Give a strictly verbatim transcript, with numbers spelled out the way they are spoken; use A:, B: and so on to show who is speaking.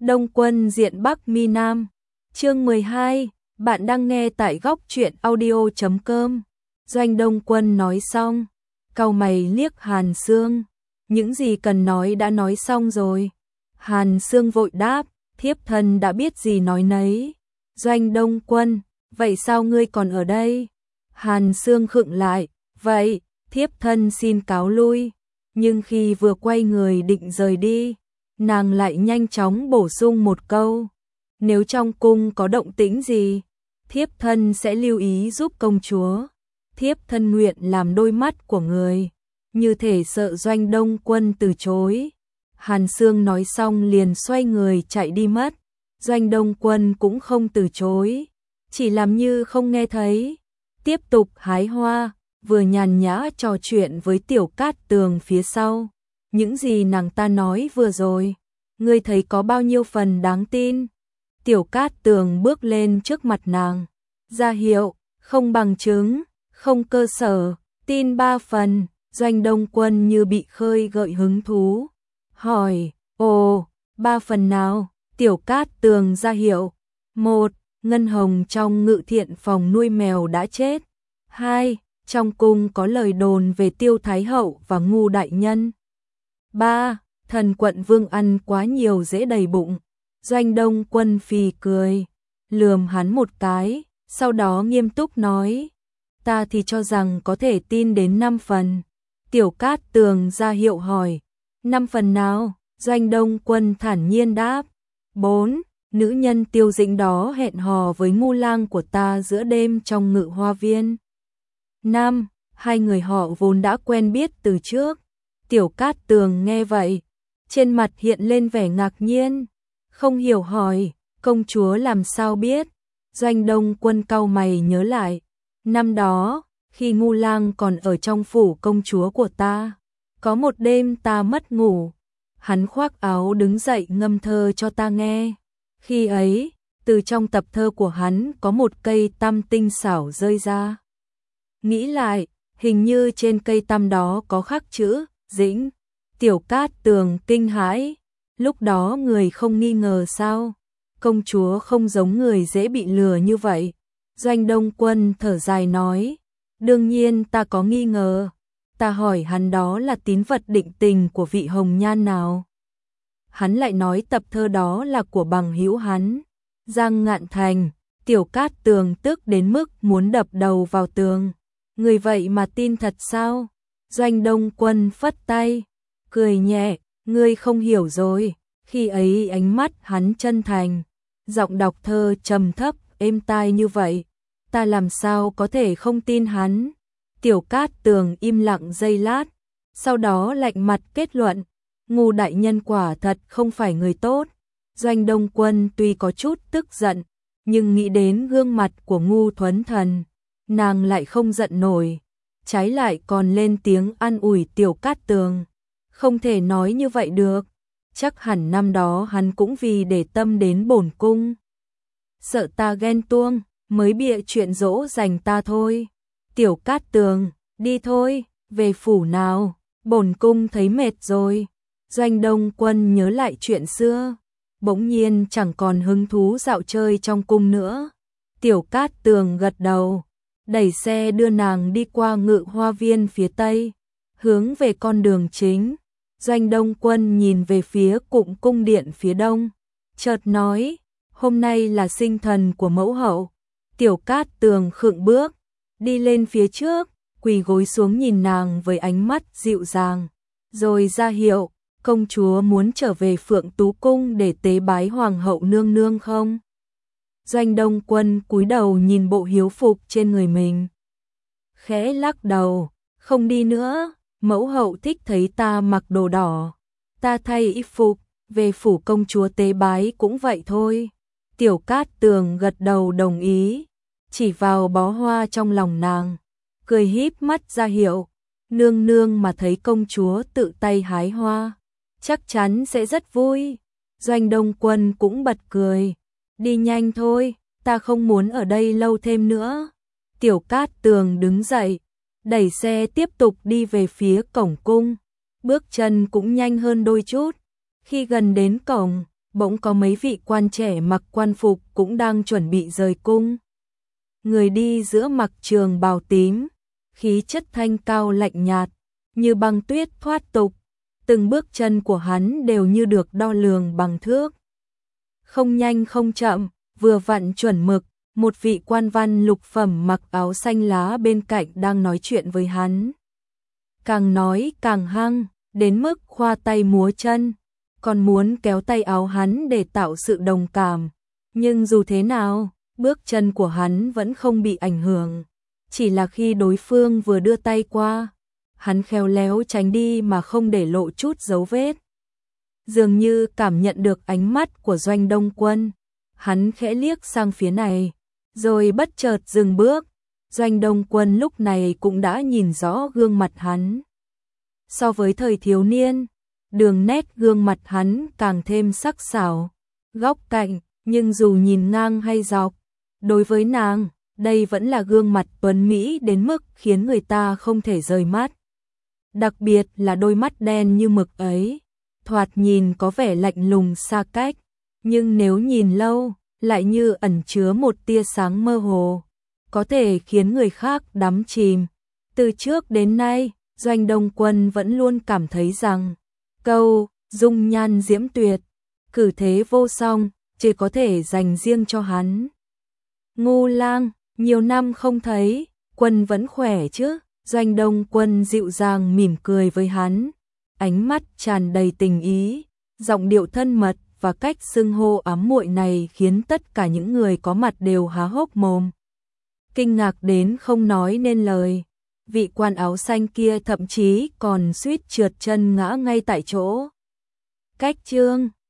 A: Đông Quân diện Bắc Mi Nam. Chương mười hai, bạn đang nghe tại góc truyện audio chấm com. Doanh Đông Quân nói xong, cau mày liếc Hàn Sương, những gì cần nói đã nói xong rồi. Hàn Sương vội đáp, thiếp thân đã biết gì nói nấy. Doanh Đông Quân, vậy sao ngươi còn ở đây? Hàn Sương khựng lại, vậy, thiếp thân xin cáo lui. Nhưng khi vừa quay người định rời đi, nàng lại nhanh chóng bổ sung một câu. Nếu trong cung có động tĩnh gì, thiếp thân sẽ lưu ý giúp công chúa. Thiếp thân nguyện làm đôi mắt của người, như thể sợ Doanh Đông Quân từ chối. Hàn Sương nói xong liền xoay người chạy đi mất. Doanh Đông Quân cũng không từ chối, chỉ làm như không nghe thấy, tiếp tục hái hoa, vừa nhàn nhã trò chuyện với Tiểu Cát Tường phía sau. Những gì nàng ta nói vừa rồi, ngươi thấy có bao nhiêu phần đáng tin? Tiểu Cát Tường bước lên trước mặt nàng, ra hiệu, không bằng chứng, không cơ sở, tin ba phần. Doanh Đông Quân như bị khơi gợi hứng thú, hỏi, ồ, ba phần nào? Tiểu Cát Tường ra hiệu, một, Ngân Hồng trong ngự thiện phòng nuôi mèo đã chết. Hai, trong cung có lời đồn về Tiêu Thái Hậu và Ngu Đại Nhân. Ba, thần quận vương ăn quá nhiều dễ đầy bụng. Doanh Đông Quân phì cười, lườm hắn một cái, sau đó nghiêm túc nói, ta thì cho rằng có thể tin đến năm phần. Tiểu Cát Tường ra hiệu hỏi, năm phần nào? Doanh Đông Quân thản nhiên đáp, bốn, nữ nhân Tiêu Dĩnh đó hẹn hò với Ngu Lang của ta giữa đêm trong ngự hoa viên. Năm, hai người họ vốn đã quen biết từ trước. Tiểu Cát Tường nghe vậy, trên mặt hiện lên vẻ ngạc nhiên, không hiểu hỏi, công chúa làm sao biết? Doanh Đông Quân cau mày nhớ lại, năm đó, khi Ngu Lang còn ở trong phủ công chúa của ta, có một đêm ta mất ngủ, hắn khoác áo đứng dậy ngâm thơ cho ta nghe. Khi ấy, từ trong tập thơ của hắn có một cây tăm tinh xảo rơi ra. Nghĩ lại, hình như trên cây tăm đó có khắc chữ Dĩnh. Tiểu Cát Tường kinh hãi, lúc đó người không nghi ngờ sao? Công chúa không giống người dễ bị lừa như vậy. Doanh Đông Quân thở dài nói, đương nhiên ta có nghi ngờ. Ta hỏi hắn đó là tín vật định tình của vị hồng nhan nào. Hắn lại nói tập thơ đó là của bằng hữu hắn, Giang Ngạn Thành. Tiểu Cát Tường tức đến mức muốn đập đầu vào tường. Người vậy mà tin thật sao? Doanh Đông Quân phất tay, cười nhẹ, ngươi không hiểu rồi. Khi ấy ánh mắt hắn chân thành, giọng đọc thơ trầm thấp, êm tai như vậy, ta làm sao có thể không tin hắn? Tiểu Cát Tường im lặng giây lát, sau đó lạnh mặt kết luận, Ngu Đại Nhân quả thật không phải người tốt. Doanh Đông Quân tuy có chút tức giận, nhưng nghĩ đến gương mặt của Ngu Thuấn Thần, nàng lại không giận nổi, trái lại còn lên tiếng an ủi Tiểu Cát Tường. Không thể nói như vậy được, chắc hẳn năm đó hắn cũng vì để tâm đến bổn cung, sợ ta ghen tuông, mới bịa chuyện dỗ dành ta thôi. Tiểu Cát Tường, đi thôi, về phủ nào, bổn cung thấy mệt rồi. Doanh Đông Quân nhớ lại chuyện xưa, bỗng nhiên chẳng còn hứng thú dạo chơi trong cung nữa. Tiểu Cát Tường gật đầu, đẩy xe đưa nàng đi qua ngự hoa viên phía tây, hướng về con đường chính. Doanh Đông Quân nhìn về phía cụm cung điện phía đông, chợt nói, hôm nay là sinh thần của mẫu hậu. Tiểu Cát Tường khựng bước, đi lên phía trước, quỳ gối xuống nhìn nàng với ánh mắt dịu dàng, rồi ra hiệu, công chúa muốn trở về Phượng Tú Cung để tế bái hoàng hậu nương nương không? Doanh Đông Quân cúi đầu nhìn bộ hiếu phục trên người mình, khẽ lắc đầu, không đi nữa, mẫu hậu thích thấy ta mặc đồ đỏ, ta thay y phục, về phủ công chúa tế bái cũng vậy thôi. Tiểu Cát Tường gật đầu đồng ý, chỉ vào bó hoa trong lòng nàng, cười híp mắt ra hiệu, nương nương mà thấy công chúa tự tay hái hoa, chắc chắn sẽ rất vui. Doanh Đông Quân cũng bật cười, đi nhanh thôi, ta không muốn ở đây lâu thêm nữa. Tiểu Cát Tường đứng dậy, đẩy xe tiếp tục đi về phía cổng cung, bước chân cũng nhanh hơn đôi chút. Khi gần đến cổng, bỗng có mấy vị quan trẻ mặc quan phục cũng đang chuẩn bị rời cung. Người đi giữa mặc trường bào tím, khí chất thanh cao lạnh nhạt, như băng tuyết thoát tục, từng bước chân của hắn đều như được đo lường bằng thước. Không nhanh không chậm, vừa vặn chuẩn mực, một vị quan văn lục phẩm mặc áo xanh lá bên cạnh đang nói chuyện với hắn. Càng nói càng hăng, đến mức khoa tay múa chân, còn muốn kéo tay áo hắn để tạo sự đồng cảm. Nhưng dù thế nào, bước chân của hắn vẫn không bị ảnh hưởng. Chỉ là khi đối phương vừa đưa tay qua, hắn khéo léo tránh đi mà không để lộ chút dấu vết. Dường như cảm nhận được ánh mắt của Doanh Đông Quân, hắn khẽ liếc sang phía này, rồi bất chợt dừng bước. Doanh Đông Quân lúc này cũng đã nhìn rõ gương mặt hắn. So với thời thiếu niên, đường nét gương mặt hắn càng thêm sắc sảo, góc cạnh, nhưng dù nhìn ngang hay dọc, đối với nàng, đây vẫn là gương mặt tuấn mỹ đến mức khiến người ta không thể rời mắt. Đặc biệt là đôi mắt đen như mực ấy, thoạt nhìn có vẻ lạnh lùng xa cách, nhưng nếu nhìn lâu, lại như ẩn chứa một tia sáng mơ hồ, có thể khiến người khác đắm chìm. Từ trước đến nay, Doanh Đông Quân vẫn luôn cảm thấy rằng, câu dung nhan diễm tuyệt, cử thế vô song, chỉ có thể dành riêng cho hắn. Ngô Lang, nhiều năm không thấy, Quân vẫn khỏe chứ? Doanh Đông Quân dịu dàng mỉm cười với hắn, ánh mắt tràn đầy tình ý, giọng điệu thân mật và cách xưng hô ám muội này khiến tất cả những người có mặt đều há hốc mồm. Kinh ngạc đến không nói nên lời, vị quan áo xanh kia thậm chí còn suýt trượt chân ngã ngay tại chỗ. Cách chương